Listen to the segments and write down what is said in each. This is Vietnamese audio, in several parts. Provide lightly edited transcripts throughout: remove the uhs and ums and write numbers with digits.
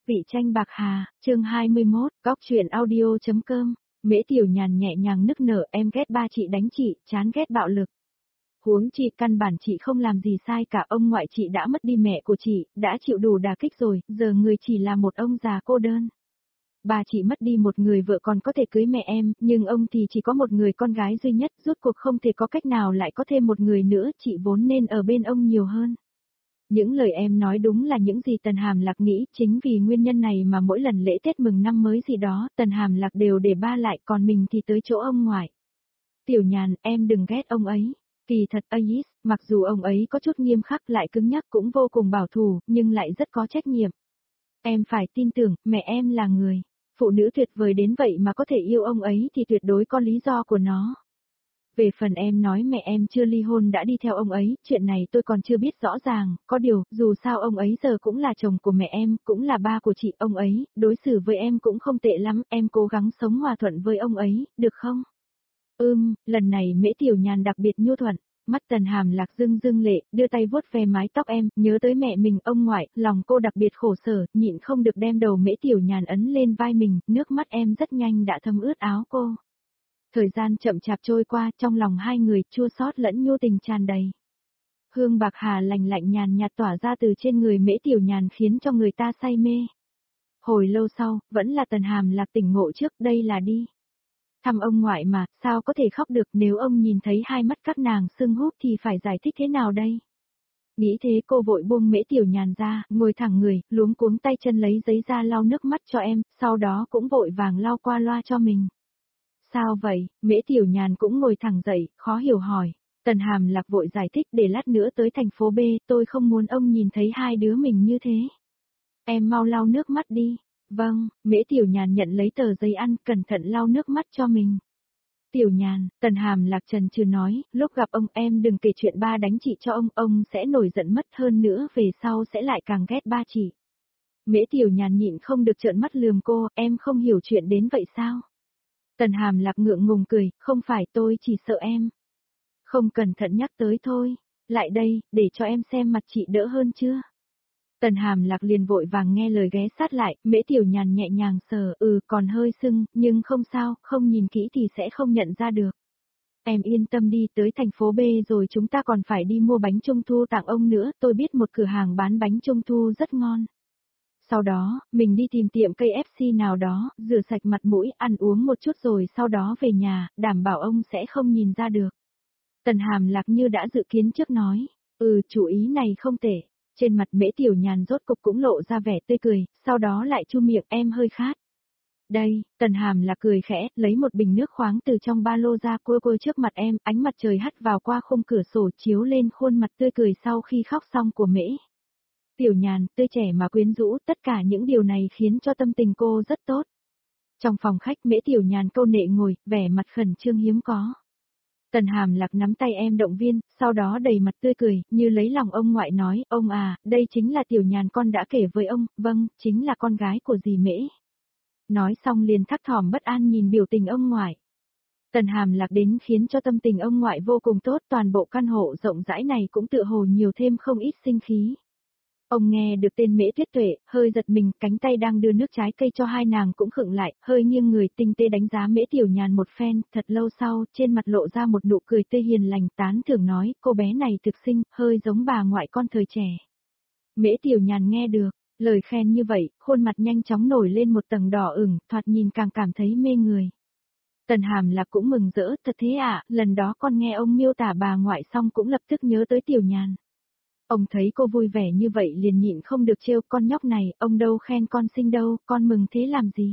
Vị tranh bạc hà, chương 21, góc truyện audio.com, Mễ Tiểu Nhàn nhẹ nhàng nức nở, em ghét ba chị đánh chị, chán ghét bạo lực. Huống chi căn bản chị không làm gì sai cả, ông ngoại chị đã mất đi mẹ của chị, đã chịu đủ đả kích rồi, giờ người chỉ là một ông già cô đơn. Bà chị mất đi một người vợ còn có thể cưới mẹ em, nhưng ông thì chỉ có một người con gái duy nhất, rốt cuộc không thể có cách nào lại có thêm một người nữa, chị vốn nên ở bên ông nhiều hơn. Những lời em nói đúng là những gì Tần Hàm Lạc nghĩ, chính vì nguyên nhân này mà mỗi lần lễ Tết mừng năm mới gì đó, Tần Hàm Lạc đều để ba lại, còn mình thì tới chỗ ông ngoại. Tiểu Nhàn, em đừng ghét ông ấy. Kỳ thật Ais, mặc dù ông ấy có chút nghiêm khắc lại cứng nhắc cũng vô cùng bảo thủ, nhưng lại rất có trách nhiệm. Em phải tin tưởng, mẹ em là người phụ nữ tuyệt vời đến vậy mà có thể yêu ông ấy thì tuyệt đối có lý do của nó. Về phần em nói mẹ em chưa ly hôn đã đi theo ông ấy, chuyện này tôi còn chưa biết rõ ràng, có điều, dù sao ông ấy giờ cũng là chồng của mẹ em, cũng là ba của chị, ông ấy, đối xử với em cũng không tệ lắm, em cố gắng sống hòa thuận với ông ấy, được không? Lần này Mễ Tiểu Nhàn đặc biệt nhu thuận, mắt Tần Hàm Lạc rưng rưng lệ, đưa tay vuốt ve mái tóc em, nhớ tới mẹ mình, ông ngoại, lòng cô đặc biệt khổ sở, nhịn không được đem đầu Mễ Tiểu Nhàn ấn lên vai mình, nước mắt em rất nhanh đã thấm ướt áo cô. Thời gian chậm chạp trôi qua, trong lòng hai người chua xót lẫn nhu tình tràn đầy. Hương bạc hà lành lạnh nhàn nhạt tỏa ra từ trên người Mễ Tiểu Nhàn khiến cho người ta say mê. Hồi lâu sau, vẫn là Tần Hàm Lạc tỉnh ngộ trước, đây là đi thăm ông ngoại mà, sao có thể khóc được, nếu ông nhìn thấy hai mắt các nàng sưng húp thì phải giải thích thế nào đây? Nghĩ thế cô vội buông Mễ Tiểu Nhàn ra, ngồi thẳng người, luống cuống tay chân lấy giấy ra lau nước mắt cho em, sau đó cũng vội vàng lau qua loa cho mình. Sao vậy? Mễ Tiểu Nhàn cũng ngồi thẳng dậy, khó hiểu hỏi. Tần Hàm Lạc vội giải thích, để lát nữa tới thành phố B, tôi không muốn ông nhìn thấy hai đứa mình như thế. Em mau lau nước mắt đi. Vâng, Mễ Tiểu Nhàn nhận lấy tờ giấy ăn, cẩn thận lau nước mắt cho mình. Tiểu Nhàn, Tần Hàm Lạc trần trừ nói, lúc gặp ông em đừng kể chuyện ba đánh chị cho ông sẽ nổi giận mất, hơn nữa về sau sẽ lại càng ghét ba chị. Mễ Tiểu Nhàn nhịn không được trợn mắt lườm cô, em không hiểu chuyện đến vậy sao? Tần Hàm Lạc ngượng ngùng cười, không phải, tôi chỉ sợ em. Không cẩn thận nhắc tới thôi. Lại đây, để cho em xem mặt chị đỡ hơn chưa? Tần Hàm Lạc liền vội vàng nghe lời ghé sát lại, Mễ Tiểu Nhàn nhẹ nhàng sờ, còn hơi sưng, nhưng không sao, không nhìn kỹ thì sẽ không nhận ra được. Em yên tâm đi, tới thành phố B rồi chúng ta còn phải đi mua bánh trung thu tặng ông nữa, tôi biết một cửa hàng bán bánh trung thu rất ngon. Sau đó, mình đi tìm tiệm KFC nào đó, rửa sạch mặt mũi, ăn uống một chút rồi sau đó về nhà, đảm bảo ông sẽ không nhìn ra được. Tần Hàm Lạc như đã dự kiến trước nói, chủ ý này không tệ. Trên mặt Mễ Tiểu Nhàn rốt cục cũng lộ ra vẻ tươi cười, sau đó lại chu miệng, em hơi khát. Đây, Tần Hàm Lạc cười khẽ, lấy một bình nước khoáng từ trong ba lô ra cua trước mặt em, ánh mặt trời hắt vào qua khung cửa sổ chiếu lên khuôn mặt tươi cười sau khi khóc xong của Mễ Tiểu Nhàn, tươi trẻ mà quyến rũ, tất cả những điều này khiến cho tâm tình cô rất tốt. Trong phòng khách Mễ Tiểu Nhàn câu nệ ngồi, vẻ mặt khẩn trương hiếm có. Tần Hàm Lạc nắm tay em động viên, sau đó đầy mặt tươi cười, như lấy lòng ông ngoại nói, ông à, đây chính là Tiểu Nhàn con đã kể với ông, vâng, chính là con gái của dì Mễ. Nói xong liền thắc thỏm bất an nhìn biểu tình ông ngoại. Tần Hàm Lạc đến khiến cho tâm tình ông ngoại vô cùng tốt, toàn bộ căn hộ rộng rãi này cũng tựa hồ nhiều thêm không ít sinh khí. Ông nghe được tên Mễ Tuyết Tuệ, hơi giật mình, cánh tay đang đưa nước trái cây cho hai nàng cũng khựng lại, hơi nghiêng người tinh tế đánh giá Mễ Tiểu Nhàn một phen, thật lâu sau, trên mặt lộ ra một nụ cười tươi hiền lành, tán thưởng nói, cô bé này thực xinh, hơi giống bà ngoại con thời trẻ. Mễ Tiểu Nhàn nghe được lời khen như vậy, khuôn mặt nhanh chóng nổi lên một tầng đỏ ửng, thoạt nhìn càng cảm thấy mê người. Tần Hàm Lạc cũng mừng rỡ, thật thế ạ, lần đó con nghe ông miêu tả bà ngoại xong cũng lập tức nhớ tới Tiểu Nhàn. Ông thấy cô vui vẻ như vậy liền nhịn không được trêu, con nhóc này, ông đâu khen con xinh đâu, con mừng thế làm gì?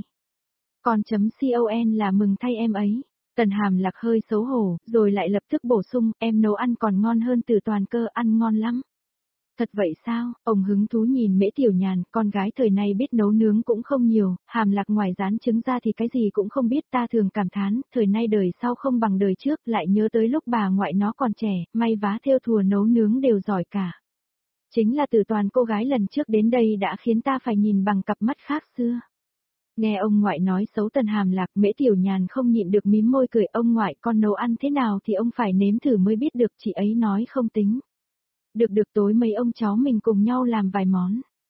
Con.con là mừng thay em ấy. Tần Hàm Lạc hơi xấu hổ, rồi lại lập tức bổ sung, em nấu ăn còn ngon hơn Từ Toàn cơ, ăn ngon lắm. Thật vậy sao? Ông hứng thú nhìn Mễ Tiểu Nhàn, con gái thời nay biết nấu nướng cũng không nhiều, Hàm Lạc ngoài rán trứng ra thì cái gì cũng không biết, ta thường cảm thán, thời nay đời sau không bằng đời trước, lại nhớ tới lúc bà ngoại nó còn trẻ, may vá thêu thùa nấu nướng đều giỏi cả. Chính là Từ Toàn cô gái lần trước đến đây đã khiến ta phải nhìn bằng cặp mắt khác xưa. Nghe ông ngoại nói xấu Tần Hàm Lạc, Mễ Tiểu Nhàn không nhịn được mím môi cười, ông ngoại con nấu ăn thế nào thì ông phải nếm thử mới biết được, chị ấy nói không tính. Được tối mấy ông cháu mình cùng nhau làm vài món.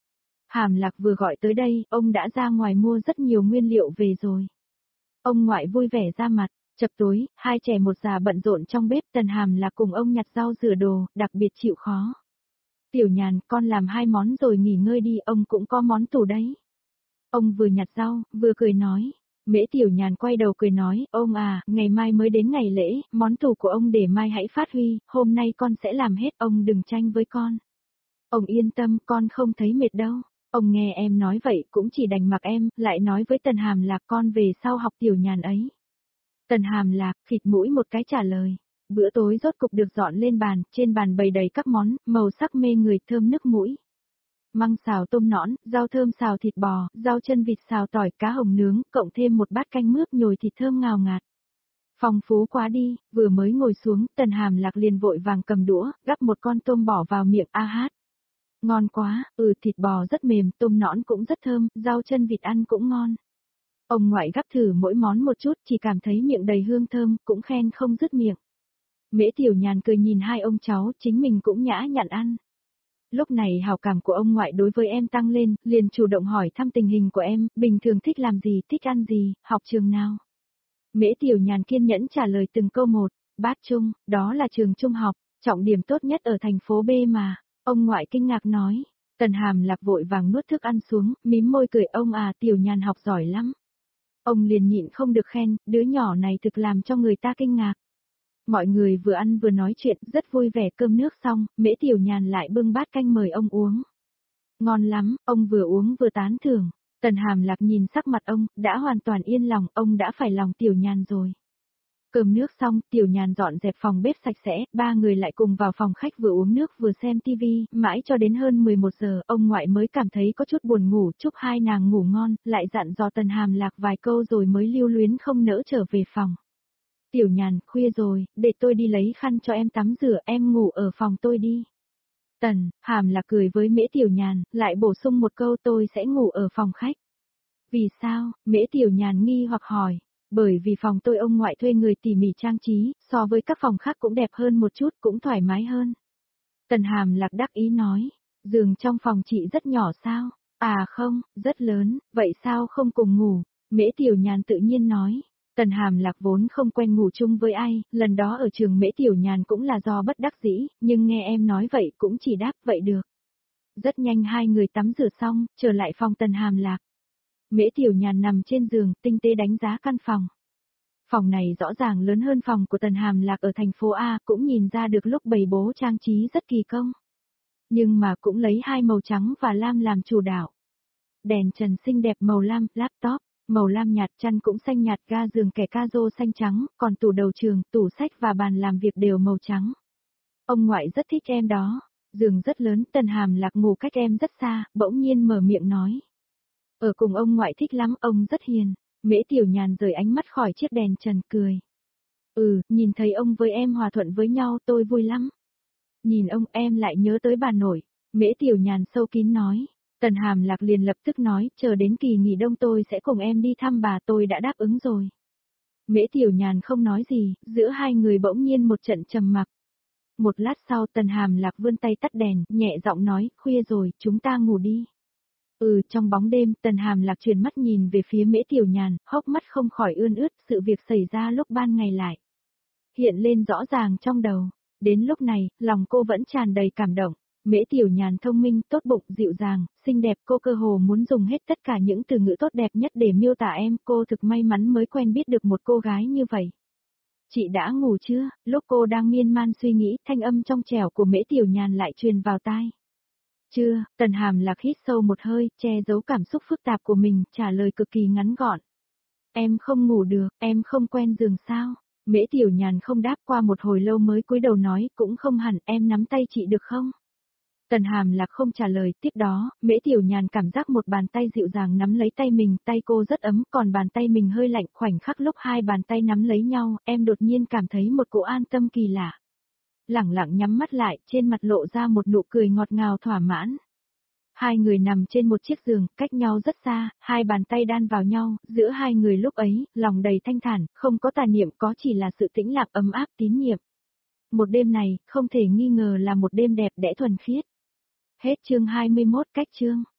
Hàm Lạc vừa gọi tới đây, ông đã ra ngoài mua rất nhiều nguyên liệu về rồi. Ông ngoại vui vẻ ra mặt, chập tối, hai trẻ một già bận rộn trong bếp, Tần Hàm Lạc cùng ông nhặt rau rửa đồ, đặc biệt chịu khó. Tiểu Nhàn, con làm 2 món rồi nghỉ ngơi đi, ông cũng có món tủ đấy. Ông vừa nhặt rau, vừa cười nói. Mễ Tiểu Nhàn quay đầu cười nói, ông à, ngày mai mới đến ngày lễ, món tủ của ông để mai hãy phát huy, hôm nay con sẽ làm hết, ông đừng tranh với con. Ông yên tâm, con không thấy mệt đâu. Ông nghe em nói vậy cũng chỉ đành mặc em, lại nói với Tần Hàm Lạc con về sau học Tiểu Nhàn ấy. Tần Hàm Lạc khịt mũi một cái trả lời. Bữa tối rốt cục được dọn lên bàn, trên bàn bày đầy các món, màu sắc mê người thơm nức mũi. Măng xào tôm nõn, rau thơm xào thịt bò, rau chân vịt xào tỏi, cá hồng nướng, cộng thêm một bát canh mướp nhồi thịt thơm ngào ngạt. Phong phú quá đi, vừa mới ngồi xuống, Tần Hàm Lạc liền vội vàng cầm đũa, gắp một con tôm bỏ vào miệng a hát. Ngon quá, thịt bò rất mềm, tôm nõn cũng rất thơm, rau chân vịt ăn cũng ngon. Ông ngoại gắp thử mỗi món một chút, chỉ cảm thấy miệng đầy hương thơm, cũng khen không dứt miệng. Mễ Tiểu Nhàn cười nhìn hai ông cháu, chính mình cũng nhã nhặn ăn. Lúc này hảo cảm của ông ngoại đối với em tăng lên, liền chủ động hỏi thăm tình hình của em, bình thường thích làm gì, thích ăn gì, học trường nào. Mễ Tiểu Nhàn kiên nhẫn trả lời từng câu một, Bát Trung, đó là trường trung học, trọng điểm tốt nhất ở thành phố B mà. Ông ngoại kinh ngạc nói, Tần Hàm Lạc vội vàng nuốt thức ăn xuống, mím môi cười ông à Tiểu Nhàn học giỏi lắm. Ông liền nhịn không được khen, đứa nhỏ này thực làm cho người ta kinh ngạc. Mọi người vừa ăn vừa nói chuyện, rất vui vẻ cơm nước xong, Mễ Tiểu Nhàn lại bưng bát canh mời ông uống. Ngon lắm, ông vừa uống vừa tán thưởng. Tần Hàm Lạc nhìn sắc mặt ông, đã hoàn toàn yên lòng, ông đã phải lòng Tiểu Nhàn rồi. Cơm nước xong, Tiểu Nhàn dọn dẹp phòng bếp sạch sẽ, ba người lại cùng vào phòng khách vừa uống nước vừa xem tivi, mãi cho đến hơn 11 giờ, ông ngoại mới cảm thấy có chút buồn ngủ, chúc hai nàng ngủ ngon, lại dặn dò Tần Hàm Lạc vài câu rồi mới lưu luyến không nỡ trở về phòng. Tiểu Nhàn, khuya rồi, để tôi đi lấy khăn cho em tắm rửa, em ngủ ở phòng tôi đi. Tần Hàm Lạc cười với Mễ Tiểu Nhàn, lại bổ sung một câu tôi sẽ ngủ ở phòng khách. Vì sao? Mễ Tiểu Nhàn nghi hoặc hỏi. Bởi vì phòng tôi ông ngoại thuê người tỉ mỉ trang trí, so với các phòng khác cũng đẹp hơn một chút, cũng thoải mái hơn. Tần Hàm Lạc đắc ý nói, giường trong phòng chị rất nhỏ sao? À không, rất lớn, vậy sao không cùng ngủ? Mễ Tiểu Nhàn tự nhiên nói. Tần Hàm Lạc vốn không quen ngủ chung với ai, lần đó ở trường Mễ Tiểu Nhàn cũng là do bất đắc dĩ, nhưng nghe em nói vậy cũng chỉ đáp vậy được. Rất nhanh hai người tắm rửa xong, trở lại phòng Tần Hàm Lạc. Mễ Tiểu Nhàn nằm trên giường, tinh tế đánh giá căn phòng. Phòng này rõ ràng lớn hơn phòng của Tần Hàm Lạc ở thành phố A, cũng nhìn ra được lúc bày bố trang trí rất kỳ công. Nhưng mà cũng lấy hai màu trắng và lam làm chủ đạo. Đèn trần xinh đẹp màu lam, laptop, màu lam nhạt, chăn cũng xanh nhạt, ga giường kẻ ca-rô xanh trắng, còn tủ đầu giường, tủ sách và bàn làm việc đều màu trắng. Ông ngoại rất thích em đó, giường rất lớn, Tần Hàm Lạc ngủ cách em rất xa, bỗng nhiên mở miệng nói. Ở cùng ông ngoại thích lắm, ông rất hiền. Mễ Tiểu Nhàn rời ánh mắt khỏi chiếc đèn trần cười. Nhìn thấy ông với em hòa thuận với nhau tôi vui lắm. Nhìn ông em lại nhớ tới bà nội. Mễ Tiểu Nhàn sâu kín nói. Tần Hàm Lạc liền lập tức nói, chờ đến kỳ nghỉ đông tôi sẽ cùng em đi thăm bà, tôi đã đáp ứng rồi. Mễ Tiểu Nhàn không nói gì, giữa hai người bỗng nhiên một trận trầm mặc. Một lát sau Tần Hàm Lạc vươn tay tắt đèn, nhẹ giọng nói, khuya rồi, chúng ta ngủ đi. Trong bóng đêm, Tần Hàm Lạc chuyển mắt nhìn về phía Mễ Tiểu Nhàn, hốc mắt không khỏi ươn ướt, sự việc xảy ra lúc ban ngày lại. Hiện lên rõ ràng trong đầu. Đến lúc này, lòng cô vẫn tràn đầy cảm động. Mễ Tiểu Nhàn thông minh, tốt bụng, dịu dàng, xinh đẹp, cô cơ hồ muốn dùng hết tất cả những từ ngữ tốt đẹp nhất để miêu tả em, cô thực may mắn mới quen biết được một cô gái như vậy. Chị đã ngủ chưa? Lúc cô đang miên man suy nghĩ, thanh âm trong trẻo của Mễ Tiểu Nhàn lại truyền vào tai. Chưa, Tần Hàm Lạc hít sâu một hơi, che giấu cảm xúc phức tạp của mình, trả lời cực kỳ ngắn gọn. Em không ngủ được, em không quen giường sao? Mễ Tiểu Nhàn không đáp, qua một hồi lâu mới cúi đầu nói, cũng không hẳn, em nắm tay chị được không? Tần Hàm Lạc không trả lời, tiếp đó, Mễ Tiểu Nhàn cảm giác một bàn tay dịu dàng nắm lấy tay mình, tay cô rất ấm, còn bàn tay mình hơi lạnh, khoảnh khắc lúc hai bàn tay nắm lấy nhau, em đột nhiên cảm thấy một cỗ an tâm kỳ lạ. Lẳng lặng nhắm mắt lại, trên mặt lộ ra một nụ cười ngọt ngào thỏa mãn. Hai người nằm trên một chiếc giường, cách nhau rất xa, hai bàn tay đan vào nhau, giữa hai người lúc ấy, lòng đầy thanh thản, không có tà niệm, có chỉ là sự tĩnh lặng ấm áp tín nhiệm. Một đêm này, không thể nghi ngờ là một đêm đẹp đẽ thuần khiết. Hết chương 21 cách chương.